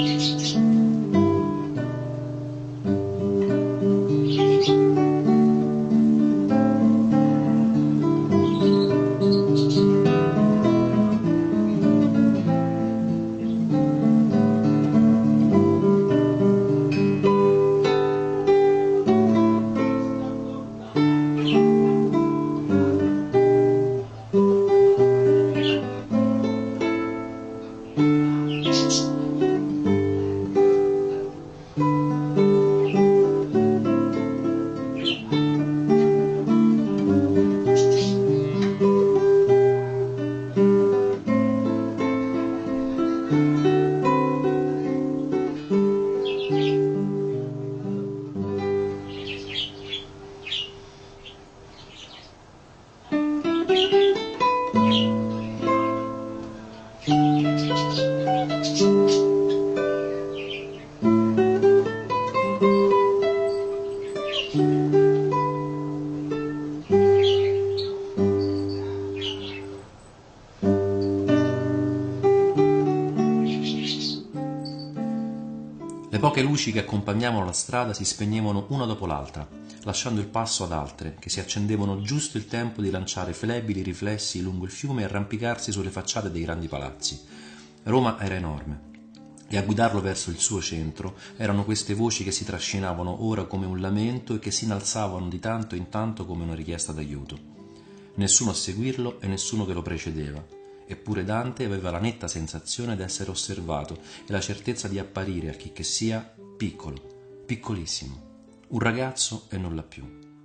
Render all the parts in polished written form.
Le poche luci che accompagnavano la strada si spegnevano una dopo l'altra, lasciando il passo ad altre, che si accendevano giusto il tempo di lanciare flebili riflessi lungo il fiume e arrampicarsi sulle facciate dei grandi palazzi. Roma era enorme, e a guidarlo verso il suo centro erano queste voci che si trascinavano ora come un lamento e che si innalzavano di tanto in tanto come una richiesta d'aiuto. Nessuno a seguirlo e nessuno che lo precedeva. Eppure Dante aveva la netta sensazione d'essere osservato e la certezza di apparire a chi che sia piccolo, piccolissimo, un ragazzo e nulla più.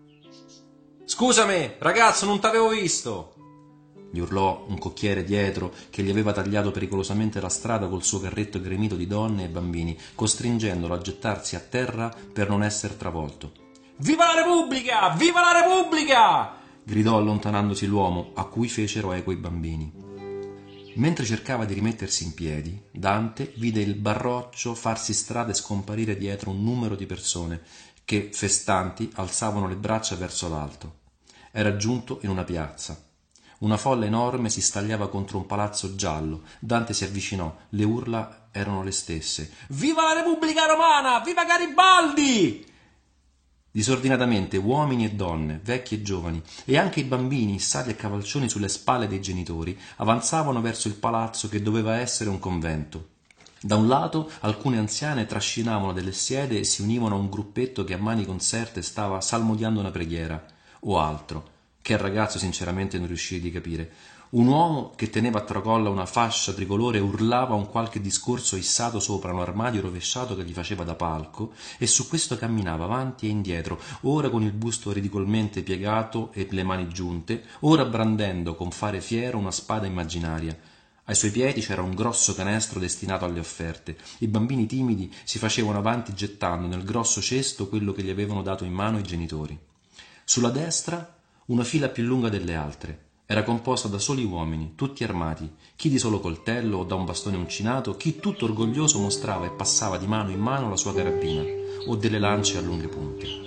«Scusami, ragazzo, non t'avevo visto!» gli urlò un cocchiere dietro che gli aveva tagliato pericolosamente la strada col suo carretto gremito di donne e bambini, costringendolo a gettarsi a terra per non essere travolto. «Viva la Repubblica! Viva la Repubblica!» gridò allontanandosi l'uomo, a cui fecero eco i bambini. Mentre cercava di rimettersi in piedi, Dante vide il barroccio farsi strada e scomparire dietro un numero di persone che, festanti, alzavano le braccia verso l'alto. Era giunto in una piazza. Una folla enorme si stagliava contro un palazzo giallo. Dante si avvicinò. Le urla erano le stesse. «Viva la Repubblica Romana! Viva Garibaldi!» Disordinatamente uomini e donne, vecchi e giovani, e anche i bambini issati a cavalcioni sulle spalle dei genitori, avanzavano verso il palazzo che doveva essere un convento. Da un lato alcune anziane trascinavano delle siede e si univano a un gruppetto che a mani conserte stava salmodiando una preghiera, o altro, che il ragazzo sinceramente non riuscì di capire. Un uomo che teneva a tracolla una fascia tricolore urlava un qualche discorso issato sopra un armadio rovesciato che gli faceva da palco, e su questo camminava avanti e indietro, ora con il busto ridicolmente piegato e le mani giunte, ora brandendo con fare fiero una spada immaginaria. Ai suoi piedi c'era un grosso canestro destinato alle offerte. I bambini timidi si facevano avanti gettando nel grosso cesto quello che gli avevano dato in mano i genitori. Sulla destra una fila più lunga delle altre. Era composta da soli uomini, tutti armati, chi di solo coltello o da un bastone uncinato, chi tutto orgoglioso mostrava e passava di mano in mano la sua carabina o delle lance a lunghe punte.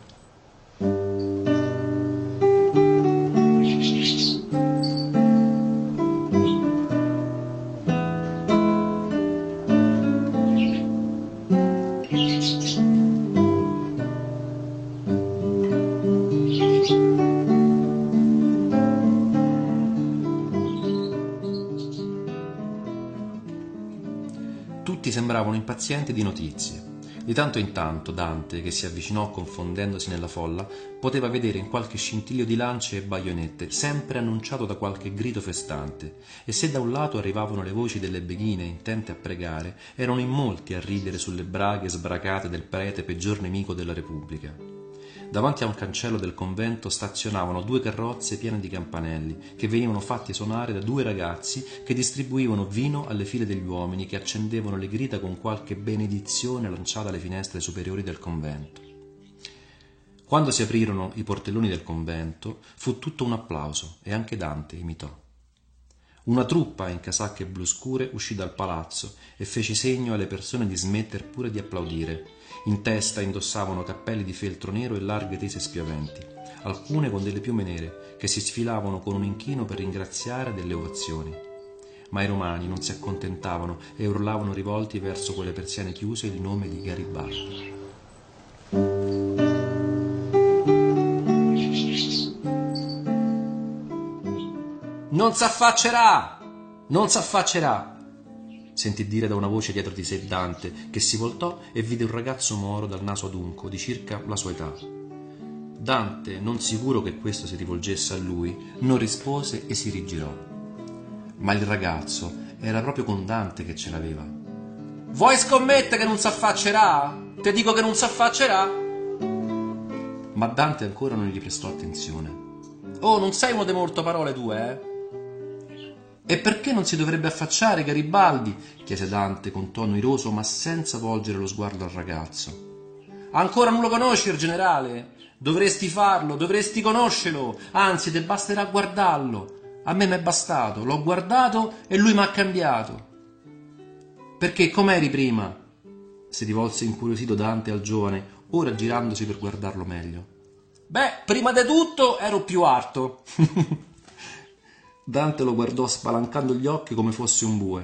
Tutti sembravano impazienti di notizie. Di tanto in tanto Dante, che si avvicinò confondendosi nella folla, poteva vedere in qualche scintillio di lance e baionette, sempre annunciato da qualche grido festante, e se da un lato arrivavano le voci delle beghine intente a pregare, erano in molti a ridere sulle braghe sbracate del prete peggior nemico della Repubblica. Davanti a un cancello del convento stazionavano 2 carrozze piene di campanelli, che venivano fatti suonare da 2 ragazzi che distribuivano vino alle file degli uomini che accendevano le grida con qualche benedizione lanciata alle finestre superiori del convento. Quando si aprirono i portelloni del convento, fu tutto un applauso e anche Dante imitò. Una truppa in casacche blu scure uscì dal palazzo e fece segno alle persone di smettere pure di applaudire. In testa indossavano cappelli di feltro nero e larghe tese spioventi, alcune con delle piume nere, che si sfilavano con un inchino per ringraziare delle ovazioni. ma i romani non si accontentavano e urlavano rivolti verso quelle persiane chiuse il nome di Garibaldi. Non s'affaccerà! Non s'affaccerà! Sentì dire da una voce dietro di sé Dante, che si voltò e vide un ragazzo moro dal naso adunco, di circa la sua età. Dante, non sicuro che questo si rivolgesse a lui, non rispose e si rigirò. Ma il ragazzo era proprio con Dante che ce l'aveva. Vuoi scommettere che non s'affaccerà? Te dico che non s'affaccerà? Ma Dante ancora non gli prestò attenzione. Oh, non sei uno dei molto parole tu, eh? E perché non si dovrebbe affacciare Garibaldi? Chiese Dante con tono iroso, ma senza volgere lo sguardo al ragazzo. Ancora non lo conosci il generale? Dovresti farlo, dovresti conoscerlo, anzi te basterà guardarlo. A me m'è bastato, l'ho guardato e lui m'ha cambiato. Perché com'eri prima? Si rivolse incuriosito Dante al giovane, ora girandosi per guardarlo meglio. Beh, prima di tutto ero più alto. Dante lo guardò spalancando gli occhi come fosse un bue.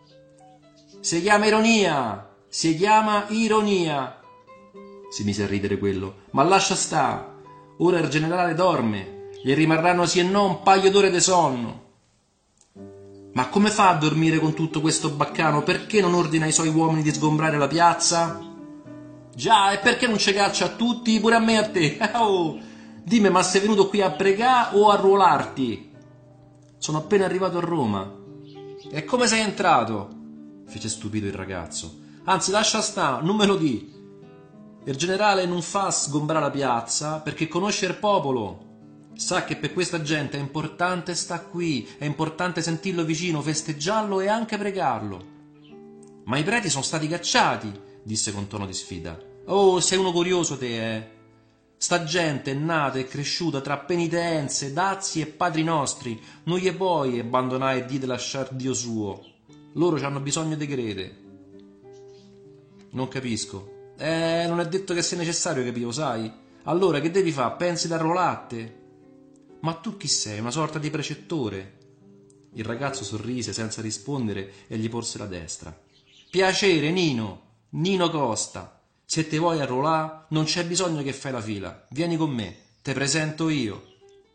Si chiama ironia, si chiama ironia. Si mise a ridere quello. Ma lascia sta, ora il generale dorme, gli rimarranno sì e no un paio d'ore di sonno. Ma come fa a dormire con tutto questo baccano? Perché non ordina ai suoi uomini di sgombrare la piazza? Già, e perché non ci caccia a tutti, pure a me e a te? Oh, dimmi, ma sei venuto qui a pregare o a arruolarti? Sono appena arrivato a Roma. E come sei entrato? Fece stupito il ragazzo. Anzi, lascia sta, non me lo di. Il generale non fa sgombrare la piazza perché conosce il popolo. Sa che per questa gente è importante sta qui, è importante sentirlo vicino, festeggiarlo e anche pregarlo. Ma i preti sono stati cacciati, disse con tono di sfida. Oh, sei uno curioso te, eh? Sta gente è nata e cresciuta tra penitenze, dazi e padri nostri. Non gli puoi abbandonare e dite lasciar Dio suo. Loro hanno bisogno di credere. Non capisco. Non è detto che sia necessario capire, sai? Allora che devi fare? Pensi da arruolarti? Ma tu chi sei? Una sorta di precettore? Il ragazzo sorrise senza rispondere e gli porse la destra. Piacere, Nino. Nino Costa. Se te vuoi arruolare, non c'è bisogno che fai la fila. Vieni con me, te presento io.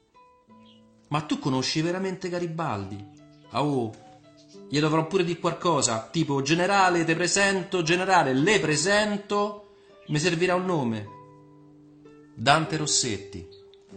Ma tu conosci veramente Garibaldi? Oh, gli dovrò pure dire qualcosa, tipo generale, te presento, generale, le presento, mi servirà un nome. Dante Rossetti.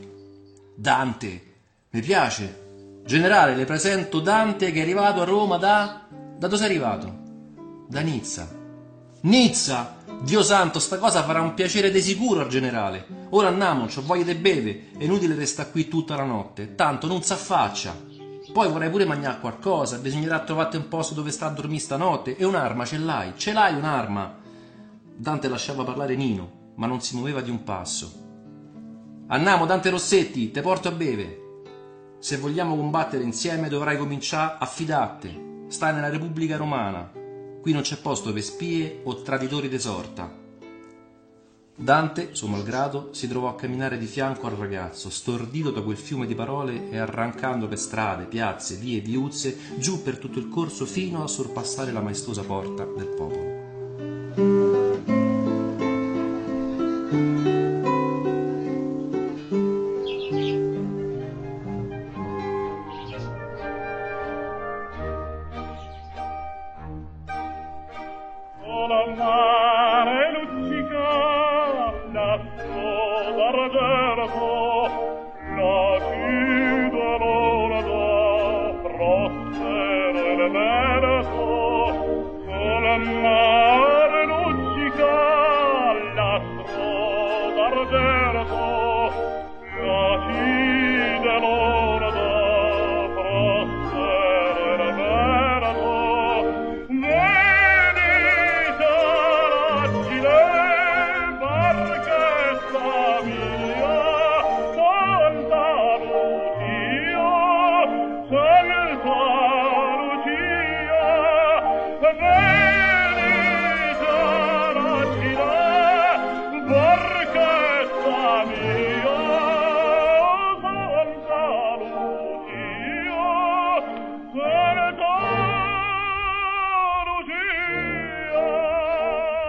Dante, mi piace. Generale, le presento Dante che è arrivato a Roma da dove sei arrivato? Da Nizza. Nizza! Dio santo, sta cosa farà un piacere di sicuro al generale. Ora andiamo, c'ho voglia di bere, è inutile restare qui tutta la notte, tanto non s'affaccia. Poi vorrei pure mangiare qualcosa, bisognerà trovarti un posto dove sta a dormire stanotte, e un'arma ce l'hai un'arma. Dante lasciava parlare Nino, ma non si muoveva di un passo. Andiamo, Dante Rossetti, te porto a bere. Se vogliamo combattere insieme dovrai cominciare a fidarti. Stai nella Repubblica Romana. Qui non c'è posto per spie o traditori di sorta. Dante, suo malgrado, si trovò a camminare di fianco al ragazzo, stordito da quel fiume di parole e arrancando per strade, piazze, vie, viuzze, giù per tutto il corso fino a sorpassare la maestosa porta del popolo. Barchetta mia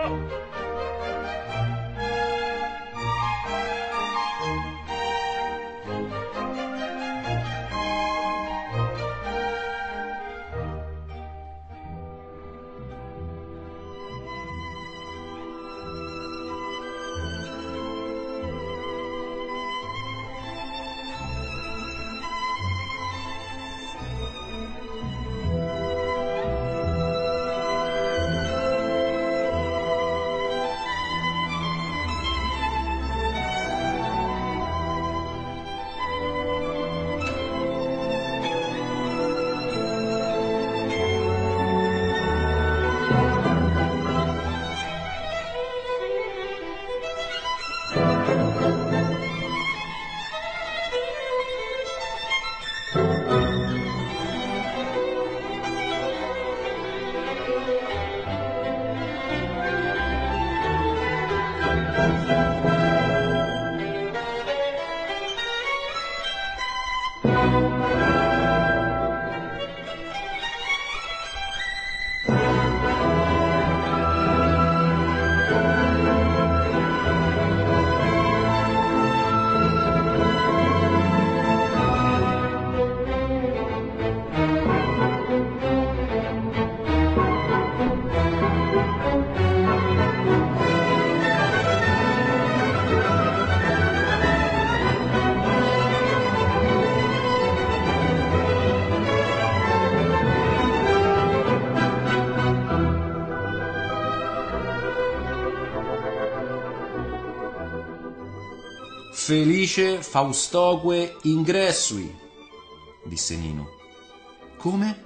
Felice Faustoque ingressui, disse Nino. Come?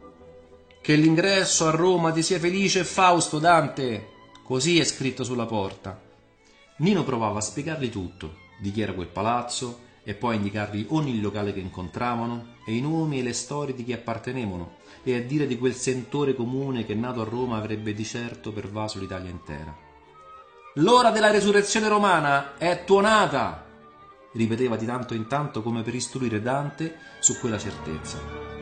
Che l'ingresso a Roma ti sia felice Fausto, Dante. Così è scritto sulla porta. Nino provava a spiegargli tutto, di chi era quel palazzo, e poi a indicargli ogni locale che incontravano, e i nomi e le storie di chi appartenevano, e a dire di quel sentore comune che nato a Roma avrebbe di certo pervaso l'Italia intera. L'ora della resurrezione romana è tuonata, ripeteva di tanto in tanto come per istruire Dante su quella certezza.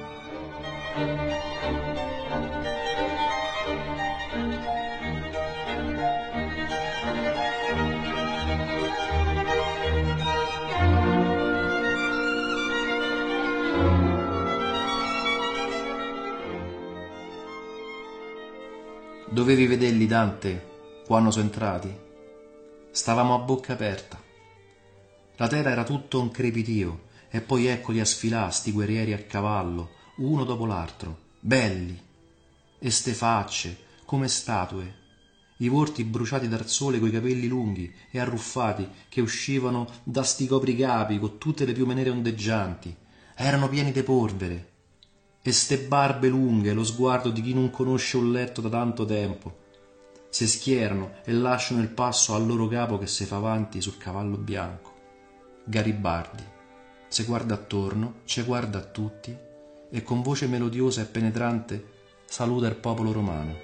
Dovevi vederli, Dante, quando sono entrati. Stavamo a bocca aperta. La terra era tutto un crepitio, e poi eccoli a sfilà, sti guerrieri a cavallo, uno dopo l'altro, belli, e ste facce, come statue, i volti bruciati dal sole coi capelli lunghi e arruffati che uscivano da sti copricapi con tutte le piume nere ondeggianti, erano pieni di polvere, e ste barbe lunghe, lo sguardo di chi non conosce un letto da tanto tempo, se schierano e lasciano il passo al loro capo che se fa avanti sul cavallo bianco. Garibaldi se guarda attorno, ce guarda a tutti e con voce melodiosa e penetrante saluta il popolo romano.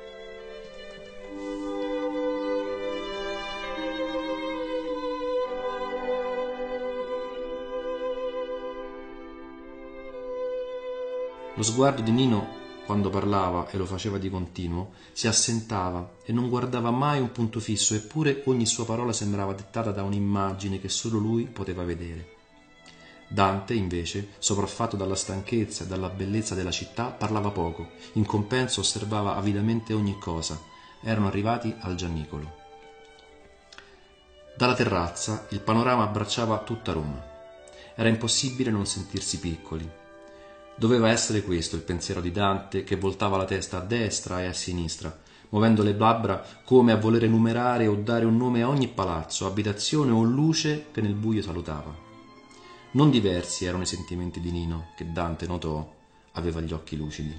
Lo sguardo di Nino, quando parlava e lo faceva di continuo, si assentava e non guardava mai un punto fisso, eppure ogni sua parola sembrava dettata da un'immagine che solo lui poteva vedere. Dante, invece, sopraffatto dalla stanchezza e dalla bellezza della città, parlava poco, in compenso osservava avidamente ogni cosa. Erano arrivati al Gianicolo. Dalla terrazza il panorama abbracciava tutta Roma. Era impossibile non sentirsi piccoli. Doveva essere questo il pensiero di Dante, che voltava la testa a destra e a sinistra, muovendo le labbra come a volere enumerare o dare un nome a ogni palazzo, abitazione o luce che nel buio salutava. Non diversi erano i sentimenti di Nino, che Dante notò aveva gli occhi lucidi.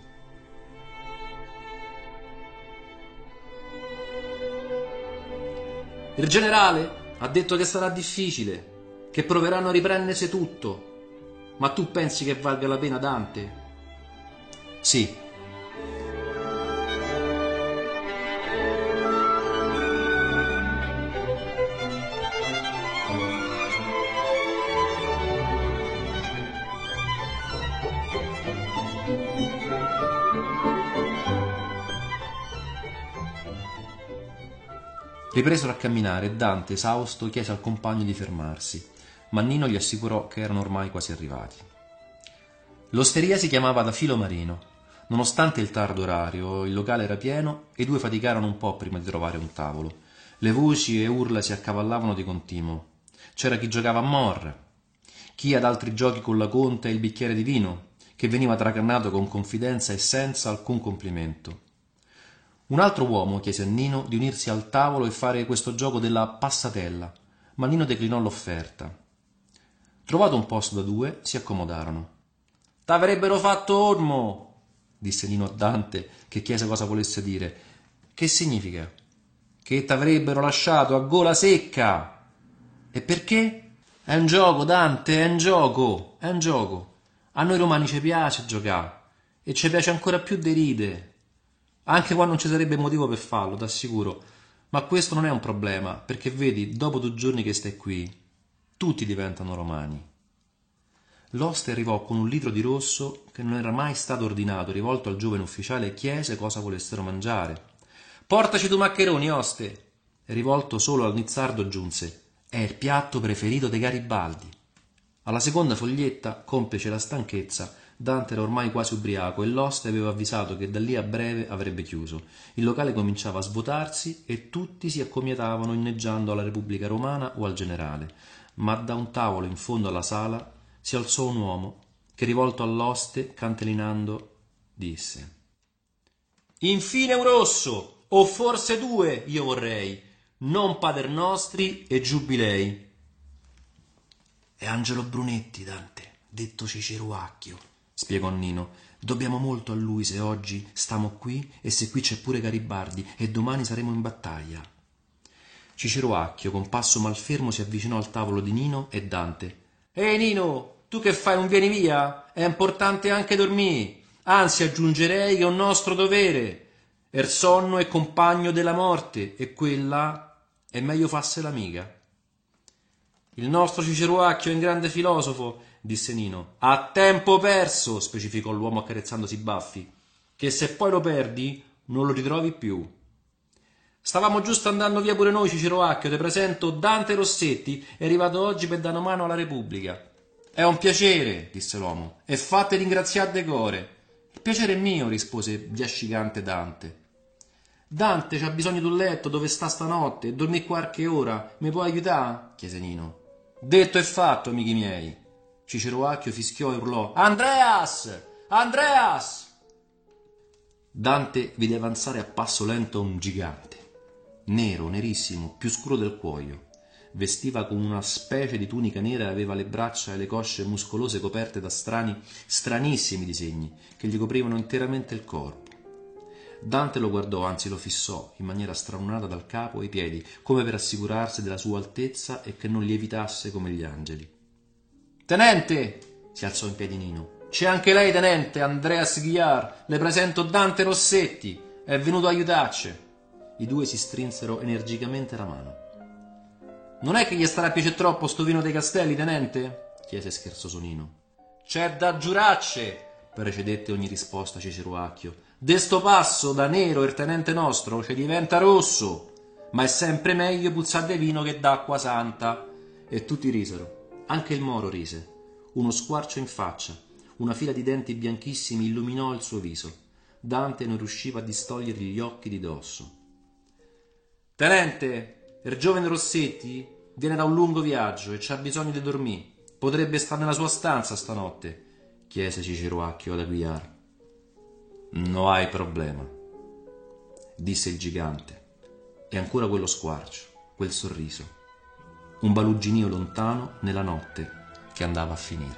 Il generale ha detto che sarà difficile, che proveranno a riprendersi tutto. Ma tu pensi che valga la pena, Dante? Sì. Ripresero a camminare e Dante, esausto, chiese al compagno di fermarsi, ma Nino gli assicurò che erano ormai quasi arrivati. L'osteria si chiamava Da Filo Marino. Nonostante il tardo orario, il locale era pieno e i due faticarono un po' prima di trovare un tavolo. Le voci e urla si accavallavano di continuo. C'era chi giocava a morra, chi ad altri giochi con la conta e il bicchiere di vino, che veniva tracannato con confidenza e senza alcun complimento. Un altro uomo chiese a Nino di unirsi al tavolo e fare questo gioco della passatella, ma Nino declinò l'offerta. Trovato un posto da due, si accomodarono. «T'avrebbero fatto ormo!» disse Nino a Dante, che chiese cosa volesse dire. «Che significa?» «Che t'avrebbero lasciato a gola secca!» «E perché?» «È un gioco, Dante, è un gioco, è un gioco. A noi romani ci piace giocare e ci piace ancora più deride. Anche quando non ci sarebbe motivo per farlo, t'assicuro. Ma questo non è un problema, perché vedi, dopo 2 giorni che stai qui, tutti diventano romani». L'oste arrivò con un litro di rosso che non era mai stato ordinato, rivolto al giovane ufficiale e chiese cosa volessero mangiare. «Portaci 2 maccheroni, oste!» E rivolto solo al Nizzardo aggiunse: «È il piatto preferito dei Garibaldi». Alla seconda foglietta, complice la stanchezza, Dante era ormai quasi ubriaco e l'oste aveva avvisato che da lì a breve avrebbe chiuso. Il locale cominciava a svuotarsi e tutti si accomiatavano inneggiando alla Repubblica Romana o al generale. Ma da un tavolo in fondo alla sala si alzò un uomo che, rivolto all'oste, cantelinando, disse: «Infine un rosso, o forse 2, io vorrei, non paternostri e giubilei». «È Angelo Brunetti, Dante, detto Ciceruacchio», spiegò Nino. «Dobbiamo molto a lui se oggi stiamo qui e se qui c'è pure Garibaldi e domani saremo in battaglia». Ciceruacchio, con passo malfermo, si avvicinò al tavolo di Nino e Dante. «Ehi Nino, tu che fai, non vieni via? È importante anche dormire. Anzi, aggiungerei che è un nostro dovere. Il sonno è compagno della morte e quella è meglio farsela amica». «Il nostro Ciceruacchio è un grande filosofo», disse Nino. «A tempo perso», specificò l'uomo accarezzandosi i baffi, «che se poi lo perdi non lo ritrovi più». «Stavamo giusto andando via pure noi, Ciceruacchio. Te presento Dante Rossetti, è arrivato oggi per dare una mano alla Repubblica». «È un piacere», disse l'uomo, «e fate ringraziare de core». «Il piacere è mio», rispose biascicante Dante. «Dante c'ha bisogno di un letto dove sta stanotte e dormì qualche ora. Mi puoi aiutare?» chiese Nino. «Detto e fatto, amici miei». Ciceruacchio fischiò e urlò: «Andreas! Andreas!» Dante vide avanzare a passo lento un gigante, nero, nerissimo, più scuro del cuoio. Vestiva con una specie di tunica nera e aveva le braccia e le cosce muscolose coperte da stranissimi disegni che gli coprivano interamente il corpo. Dante lo guardò, anzi lo fissò, in maniera stralunata dal capo ai piedi, come per assicurarsi della sua altezza e che non lievitasse come gli angeli. «Tenente!» si alzò in piedi Nino. «C'è anche lei, tenente, Andreas Ghiar. Le presento Dante Rossetti. È venuto a aiutarci». I due si strinsero energicamente la mano. «Non è che gli starà a piacere troppo sto vino dei Castelli, tenente?» chiese scherzoso Nino. «C'è da giuracce!» precedette ogni risposta Ciceruacchio. «De sto passo, da nero il tenente nostro ci diventa rosso, ma è sempre meglio puzzare di vino che d'acqua santa». E tutti risero. Anche il Moro rise. Uno squarcio in faccia, una fila di denti bianchissimi illuminò il suo viso. Dante non riusciva a distogliergli gli occhi di dosso. «Tenente, il giovane Rossetti viene da un lungo viaggio e c'ha bisogno di dormire. Potrebbe stare nella sua stanza stanotte?» chiese Ciceruacchio ad Aguiar. «No hai problema», disse il gigante, e ancora quello squarcio, quel sorriso, un baluginio lontano nella notte che andava a finire.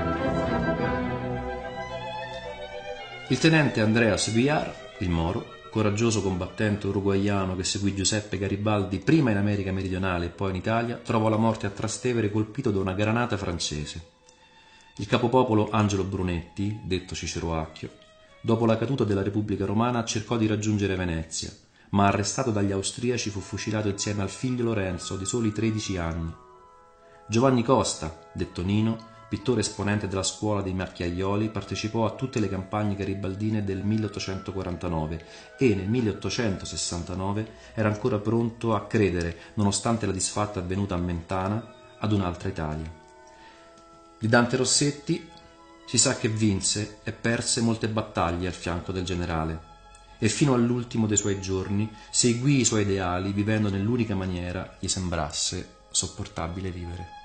Il tenente Andreas Viar, il Moro, coraggioso combattente uruguaiano che seguì Giuseppe Garibaldi prima in America meridionale e poi in Italia, trovò la morte a Trastevere colpito da una granata francese. Il capopopolo Angelo Brunetti, detto Ciceroacchio, dopo la caduta della Repubblica Romana cercò di raggiungere Venezia, ma arrestato dagli austriaci fu fucilato insieme al figlio Lorenzo di soli 13 anni. Giovanni Costa, detto Nino, pittore esponente della scuola dei Macchiaioli, partecipò a tutte le campagne garibaldine del 1849 e nel 1869 era ancora pronto a credere, nonostante la disfatta avvenuta a Mentana, ad un'altra Italia. Di Dante Rossetti si sa che vinse e perse molte battaglie al fianco del generale e fino all'ultimo dei suoi giorni seguì i suoi ideali vivendo nell'unica maniera gli sembrasse sopportabile vivere.